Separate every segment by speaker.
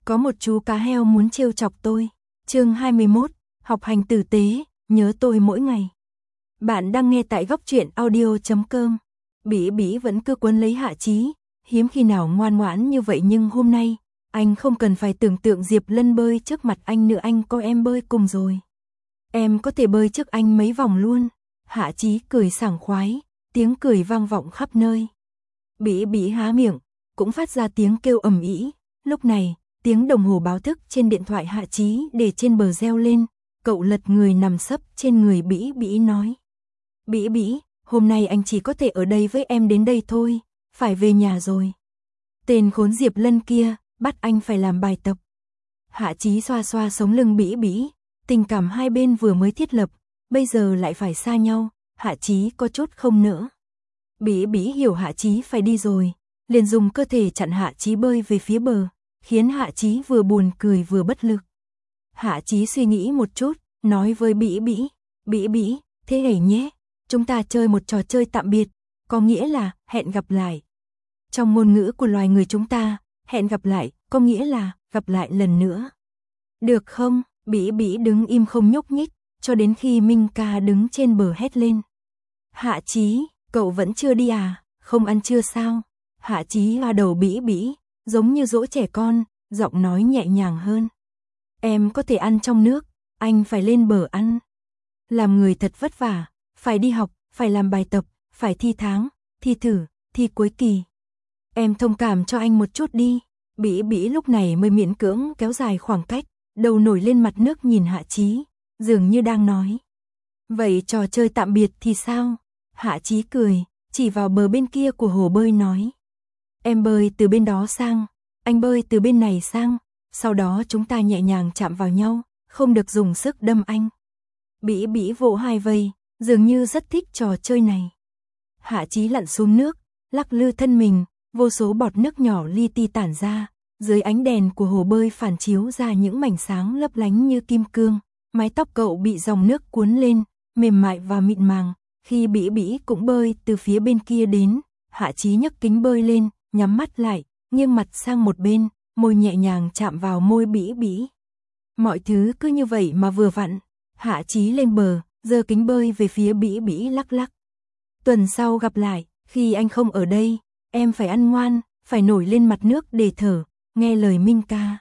Speaker 1: Có một chú cá heo muốn trêu chọc tôi. Chương 21, học hành tử tế, nhớ tôi mỗi ngày. Bạn đang nghe tại góc truyện audio.com. Bỉ Bỉ vẫn cứ quấn lấy Hạ Chí, hiếm khi nào ngoan ngoãn như vậy, nhưng hôm nay, anh không cần phải tưởng tượng Diệp Lân bơi trước mặt anh nữa, anh có em bơi cùng rồi. Em có thể bơi trước anh mấy vòng luôn. Hạ Chí cười sảng khoái, tiếng cười vang vọng khắp nơi. Bỉ Bỉ há miệng, cũng phát ra tiếng kêu ầm ĩ. Lúc này, tiếng đồng hồ báo thức trên điện thoại Hạ Chí để trên bờ reo lên, cậu lật người nằm sấp trên người Bỉ Bỉ nói. Bỉ Bỉ, hôm nay anh chỉ có thể ở đây với em đến đây thôi, phải về nhà rồi. Tên khốn Diệp Lân kia, bắt anh phải làm bài tập. Hạ Chí xoa xoa sống lưng Bỉ Bỉ, tình cảm hai bên vừa mới thiết lập, bây giờ lại phải xa nhau, Hạ Chí có chút không nỡ. Bỉ Bỉ hiểu Hạ Chí phải đi rồi, liền dùng cơ thể chặn Hạ Chí bơi về phía bờ, khiến Hạ Chí vừa buồn cười vừa bất lực. Hạ Chí suy nghĩ một chút, nói với Bỉ Bỉ, Bỉ Bỉ, thế này nhé, chúng ta chơi một trò chơi tạm biệt, có nghĩa là hẹn gặp lại. Trong ngôn ngữ của loài người chúng ta, hẹn gặp lại có nghĩa là gặp lại lần nữa. Được không? Bỉ Bỉ đứng im không nhúc nhích, cho đến khi Minh Ca đứng trên bờ hét lên. Hạ Chí, cậu vẫn chưa đi à? Không ăn trưa sao? Hạ Chí xoa đầu Bỉ Bỉ, giống như dỗ trẻ con, giọng nói nhẹ nhàng hơn. Em có thể ăn trong nước, anh phải lên bờ ăn. Làm người thật vất vả, phải đi học, phải làm bài tập, phải thi tháng, thi thử, thi cuối kỳ. Em thông cảm cho anh một chút đi. Bỉ Bỉ lúc này mới miễn cưỡng kéo dài khoảng cách, đầu nổi lên mặt nước nhìn Hạ Chí, dường như đang nói. Vậy trò chơi tạm biệt thì sao? Hạ Chí cười, chỉ vào bờ bên kia của hồ bơi nói. Em bơi từ bên đó sang, anh bơi từ bên này sang, sau đó chúng ta nhẹ nhàng chạm vào nhau, không được dùng sức đâm anh. Bỉ Bỉ vỗ hai vây, dường như rất thích trò chơi này. Hạ Chí lặn xuống nước, lắc lư thân mình, vô số bọt nước nhỏ li ti tản ra, dưới ánh đèn của hồ bơi phản chiếu ra những mảnh sáng lấp lánh như kim cương, mái tóc cậu bị dòng nước cuốn lên, mềm mại và mịn màng. Khi Bỉ Bỉ cũng bơi từ phía bên kia đến, Hạ Chí nhấc kính bơi lên, nhắm mắt lại, nghiêng mặt sang một bên, môi nhẹ nhàng chạm vào môi Bỉ Bỉ. Mọi thứ cứ như vậy mà vừa vặn. Hạ Chí lên bờ, giơ kính bơi về phía Bỉ Bỉ lắc lắc. Tuần sau gặp lại, khi anh không ở đây, em phải ăn ngoan, phải nổi lên mặt nước để thở, nghe lời Minh Ca.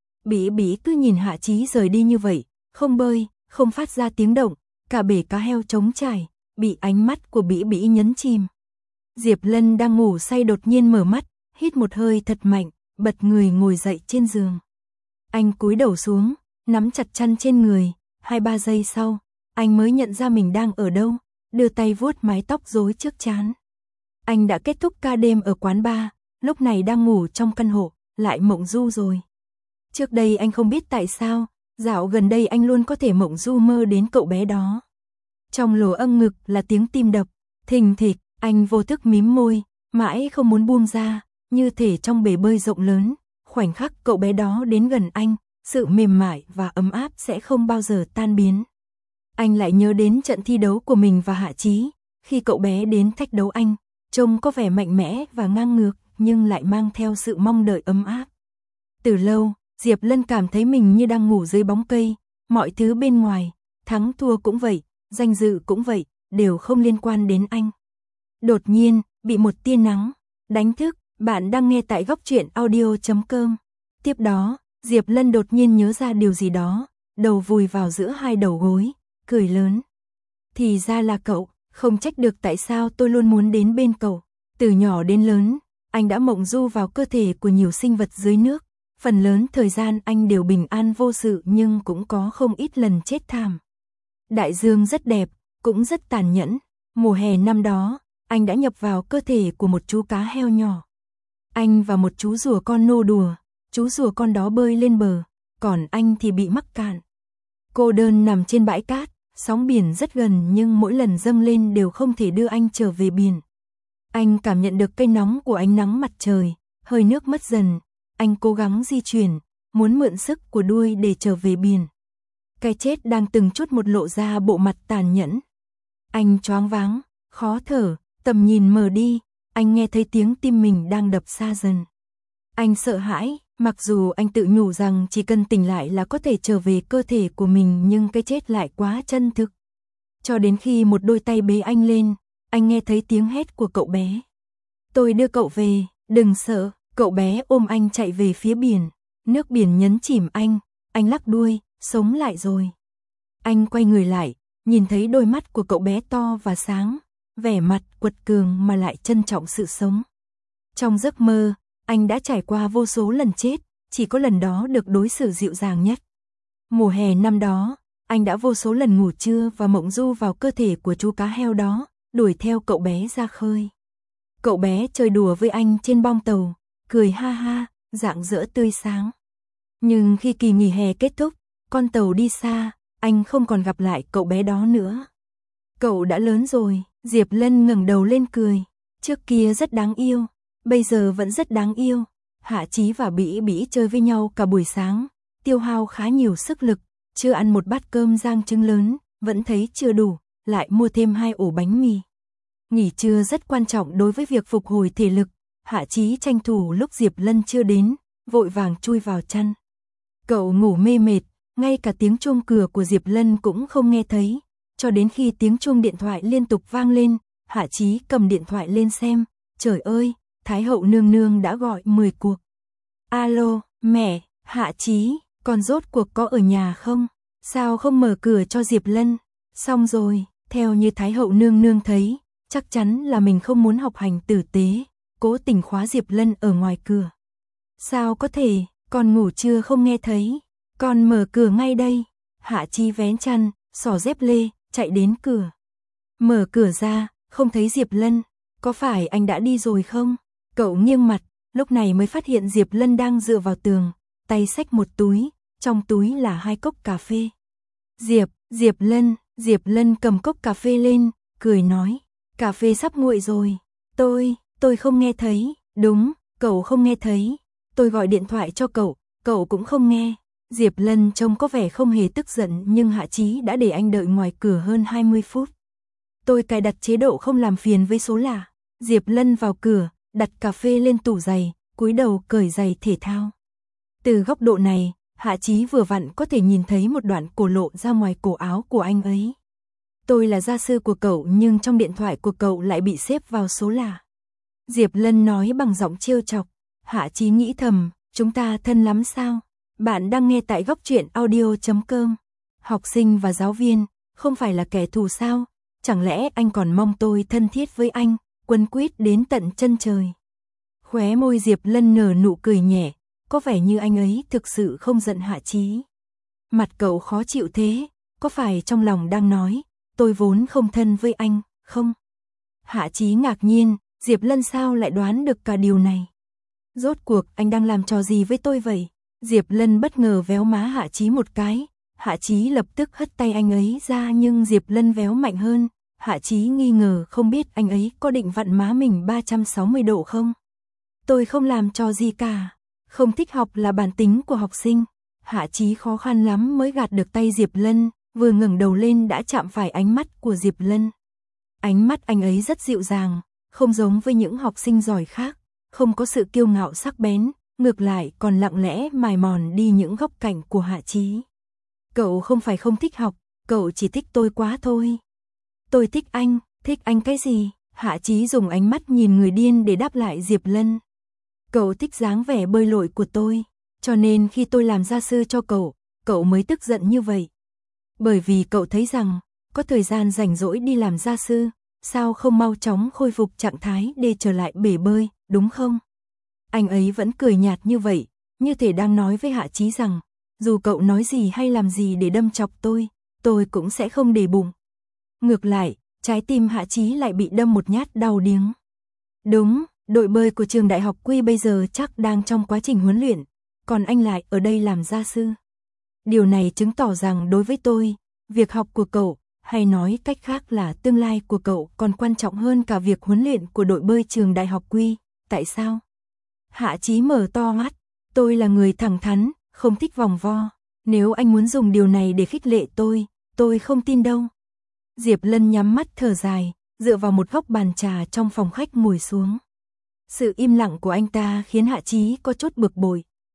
Speaker 1: Bỉ Bỉ cứ nhìn Hạ Chí rời đi như vậy, không bơi, không phát ra tiếng động, cả bể cá heo trống trải, bị ánh mắt của Bỉ Bỉ nhấn chìm. Diệp Lân đang ngủ say đột nhiên mở mắt, hít một hơi thật mạnh, bật người ngồi dậy trên giường. Anh cúi đầu xuống, nắm chặt chăn trên người, 2-3 giây sau, anh mới nhận ra mình đang ở đâu, đưa tay vuốt mái tóc rối trước trán. Anh đã kết thúc ca đêm ở quán bar, lúc này đang ngủ trong căn hộ, lại mộng du rồi. Trước đây anh không biết tại sao, dạo gần đây anh luôn có thể mộng du mơ đến cậu bé đó. Trong lỗ âm ngực là tiếng tim đập, thình thịch, anh vô thức mím môi, mãi không muốn buông ra, như thể trong bể bơi rộng lớn, khoảnh khắc cậu bé đó đến gần anh, sự mềm mại và ấm áp sẽ không bao giờ tan biến. Anh lại nhớ đến trận thi đấu của mình và Hạ Chí, khi cậu bé đến thách đấu anh, trông có vẻ mạnh mẽ và ngang ngược, nhưng lại mang theo sự mong đợi ấm áp. Từ lâu, Diệp Lân cảm thấy mình như đang ngủ dưới bóng cây, mọi thứ bên ngoài, thắng thua cũng vậy, danh dự cũng vậy, đều không liên quan đến anh. Đột nhiên, bị một tia nắng đánh thức, bạn đang nghe tại góc truyện audio.com. Tiếp đó, Diệp Lân đột nhiên nhớ ra điều gì đó, đầu vùi vào giữa hai đầu gối, cười lớn. Thì ra là cậu, không trách được tại sao tôi luôn muốn đến bên cậu. Từ nhỏ đến lớn, anh đã mộng du vào cơ thể của nhiều sinh vật dưới nước. Phần lớn thời gian anh đều bình an vô sự, nhưng cũng có không ít lần chết thảm. Đại dương rất đẹp, cũng rất tàn nhẫn. Mùa hè năm đó, anh đã nhập vào cơ thể của một chú cá heo nhỏ. Anh và một chú rùa con nô đùa, chú rùa con đó bơi lên bờ, còn anh thì bị mắc cạn. Cô đơn nằm trên bãi cát, sóng biển rất gần nhưng mỗi lần dâng lên đều không thể đưa anh trở về biển. Anh cảm nhận được cái nóng của ánh nắng mặt trời, hơi nước mất dần, anh cố gắng di chuyển, muốn mượn sức của đuôi để trở về biển. Cái chết đang từng chút một lộ ra bộ mặt tàn nhẫn. Anh choáng váng, khó thở, tầm nhìn mờ đi, anh nghe thấy tiếng tim mình đang đập xa dần. Anh sợ hãi, Mặc dù anh tự nhủ rằng chỉ cần tỉnh lại là có thể trở về cơ thể của mình, nhưng cái chết lại quá chân thực. Cho đến khi một đôi tay bế anh lên, anh nghe thấy tiếng hét của cậu bé. Tôi đưa cậu về, đừng sợ. Cậu bé ôm anh chạy về phía biển. Nước biển nhấn chìm anh lắc đuôi, sống lại rồi. Anh quay người lại, nhìn thấy đôi mắt của cậu bé to và sáng, vẻ mặt quật cường mà lại trân trọng sự sống. Trong giấc mơ, anh đã trải qua vô số lần chết, chỉ có lần đó được đối xử dịu dàng nhất. Mùa hè năm đó, anh đã vô số lần ngủ trưa và mộng du vào cơ thể của chú cá heo đó, đuổi theo cậu bé ra khơi. Cậu bé chơi đùa với anh trên bong tàu, cười ha ha, rạng rỡ tươi sáng. Nhưng khi kỳ nghỉ hè kết thúc, con tàu đi xa, anh không còn gặp lại cậu bé đó nữa. Cậu đã lớn rồi, Diệp Lân ngẩng đầu lên cười. Trước kia rất đáng yêu, bây giờ vẫn rất đáng yêu. Hạ Chí và Bĩ Bĩ chơi với nhau cả buổi sáng, tiêu hao khá nhiều sức lực, chưa ăn một bát cơm rang trứng lớn, vẫn thấy chưa đủ, lại mua thêm 2 ổ bánh mì. Nghỉ trưa rất quan trọng đối với việc phục hồi thể lực. Hạ Chí tranh thủ lúc Diệp Lân chưa đến, vội vàng chui vào chăn. Cậu ngủ mê mệt, ngay cả tiếng chuông cửa của Diệp Lân cũng không nghe thấy, cho đến khi tiếng chuông điện thoại liên tục vang lên, Hạ Chí cầm điện thoại lên xem, trời ơi, Thái hậu nương nương đã gọi 10 cuộc. Alo, mẹ, Hạ Chí, con rốt cuộc có ở nhà không? Sao không mở cửa cho Diệp Lân? Xong rồi, theo như Thái hậu nương nương thấy, chắc chắn là mình không muốn học hành tử tế, cố tình khóa Diệp Lân ở ngoài cửa. Sao có thể, con ngủ trưa không nghe thấy, con mở cửa ngay đây. Hạ Chí vén chăn, xỏ dép lê, chạy đến cửa. Mở cửa ra, không thấy Diệp Lân, có phải anh đã đi rồi không? Cậu nghiêng mặt, lúc này mới phát hiện Diệp Lân đang dựa vào tường, tay xách một túi, trong túi là 2 cốc cà phê. Diệp Lân cầm cốc cà phê lên, cười nói, cà phê sắp nguội rồi. Tôi không nghe thấy. Đúng, cậu không nghe thấy. Tôi gọi điện thoại cho cậu cũng không nghe. Diệp Lân trông có vẻ không hề tức giận, nhưng Hạ Chí đã để anh đợi ngoài cửa hơn 20 phút. Tôi cài đặt chế độ không làm phiền với số lạ. Diệp Lân vào cửa, đặt cà phê lên tủ giày, cúi đầu cởi giày thể thao. Từ góc độ này, Hạ Chí vừa vặn có thể nhìn thấy một đoạn cổ lộ ra ngoài cổ áo của anh ấy. Tôi là gia sư của cậu, nhưng trong điện thoại của cậu lại bị xếp vào số lạ. Diệp Lân nói bằng giọng trêu chọc. Hạ Chí nghĩ thầm, chúng ta thân lắm sao? Bạn đang nghe tại Góc Truyện Audio.com. Học sinh và giáo viên, không phải là kẻ thù sao? Chẳng lẽ anh còn mong tôi thân thiết với anh, quấn quýt đến tận chân trời? Khóe môi Diệp Lân nở nụ cười nhẹ, có vẻ như anh ấy thực sự không giận Hạ Chí. Mặt cậu khó chịu thế, có phải trong lòng đang nói, tôi vốn không thân với anh, không? Hạ Chí ngạc nhiên, Diệp Lân sao lại đoán được cả điều này? Rốt cuộc anh đang làm trò gì với tôi vậy? Diệp Lân bất ngờ véo má Hạ Chí một cái, Hạ Chí lập tức hất tay anh ấy ra, nhưng Diệp Lân véo mạnh hơn. Hạ Chí nghi ngờ không biết anh ấy có định vặn má mình 360 độ không? Tôi không làm trò gì cả, không thích học là bản tính của học sinh. Hạ Chí khó khăn lắm mới gạt được tay Diệp Lân, vừa ngẩng đầu lên đã chạm phải ánh mắt của Diệp Lân. Ánh mắt anh ấy rất dịu dàng, không giống với những học sinh giỏi khác, không có sự kiêu ngạo sắc bén, ngược lại còn lặng lẽ mài mòn đi những góc cạnh của Hạ Chí. Cậu không phải không thích học, cậu chỉ thích tôi quá thôi. Tôi thích anh cái gì? Hạ Chí dùng ánh mắt nhìn người điên để đáp lại Diệp Lân. Cậu thích dáng vẻ bơi lội của tôi, cho nên khi tôi làm gia sư cho cậu mới tức giận như vậy. Bởi vì cậu thấy rằng, có thời gian rảnh rỗi đi làm gia sư, sao không mau chóng khôi phục trạng thái để trở lại bể bơi, đúng không? Anh ấy vẫn cười nhạt như vậy, như thể đang nói với Hạ Chí rằng, dù cậu nói gì hay làm gì để đâm chọc tôi cũng sẽ không để bụng. Ngược lại, trái tim Hạ Chí lại bị đâm một nhát đau điếng. Đúng, đội bơi của trường đại học Quy bây giờ chắc đang trong quá trình huấn luyện, còn anh lại ở đây làm gia sư. Điều này chứng tỏ rằng đối với tôi, việc học của cậu, hay nói cách khác là tương lai của cậu còn quan trọng hơn cả việc huấn luyện của đội bơi trường đại học Quy. Tại sao? Hạ Chí mở to mắt, tôi là người thẳng thắn, không thích vòng vo. Nếu anh muốn dùng điều này để khích lệ tôi không tin đâu. Diệp Lân nhắm mắt thở dài, dựa vào một góc bàn trà trong phòng khách ngồi xuống. Sự im lặng của anh ta khiến Hạ Chí có chút bực bội.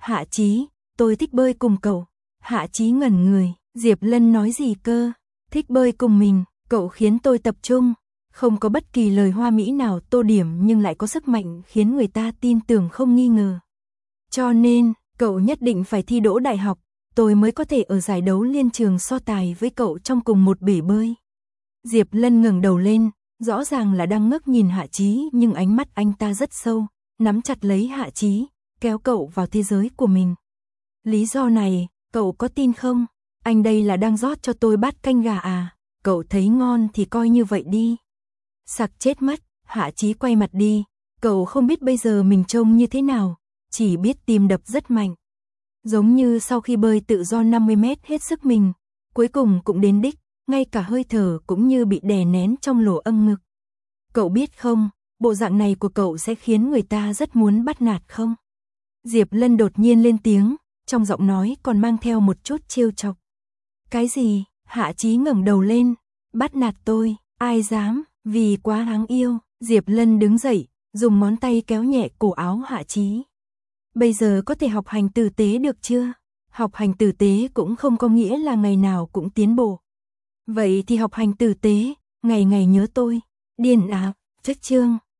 Speaker 1: Hạ Chí, tôi thích bơi cùng cậu. Hạ Chí ngẩn người, Diệp Lân nói gì cơ? Thích bơi cùng mình, cậu khiến tôi tập trung. Không có bất kỳ lời hoa mỹ nào tô điểm nhưng lại có sức mạnh khiến người ta tin tưởng không nghi ngờ. Cho nên, cậu nhất định phải thi đỗ đại học, tôi mới có thể ở giải đấu liên trường so tài với cậu trong cùng một bể bơi. Diệp Lân ngẩng đầu lên, rõ ràng là đang ngước nhìn Hạ Chí nhưng ánh mắt anh ta rất sâu, nắm chặt lấy Hạ Chí, kéo cậu vào thế giới của mình. Lý do này, cậu có tin không? Anh đây là đang rót cho tôi bát canh gà à? Cậu thấy ngon thì coi như vậy đi. Sặc chết mất, Hạ Chí quay mặt đi, cậu không biết bây giờ mình trông như thế nào, chỉ biết tim đập rất mạnh. Giống như sau khi bơi tự do 50 mét hết sức mình, cuối cùng cũng đến đích, ngay cả hơi thở cũng như bị đè nén trong lỗ âm ngực. Cậu biết không, bộ dạng này của cậu sẽ khiến người ta rất muốn bắt nạt không? Diệp Lân đột nhiên lên tiếng, trong giọng nói còn mang theo một chút trêu chọc. Cái gì? Hạ Chí ngẩng đầu lên, bắt nạt tôi, ai dám, vì quá đáng yêu. Diệp Lân đứng dậy, dùng ngón tay kéo nhẹ cổ áo Hạ Chí. Bây giờ có thể học hành tử tế được chưa? Học hành tử tế cũng không có nghĩa là ngày nào cũng tiến bộ. Vậy thì học hành tử tế, ngày ngày nhớ tôi. Điền áp, chất chương.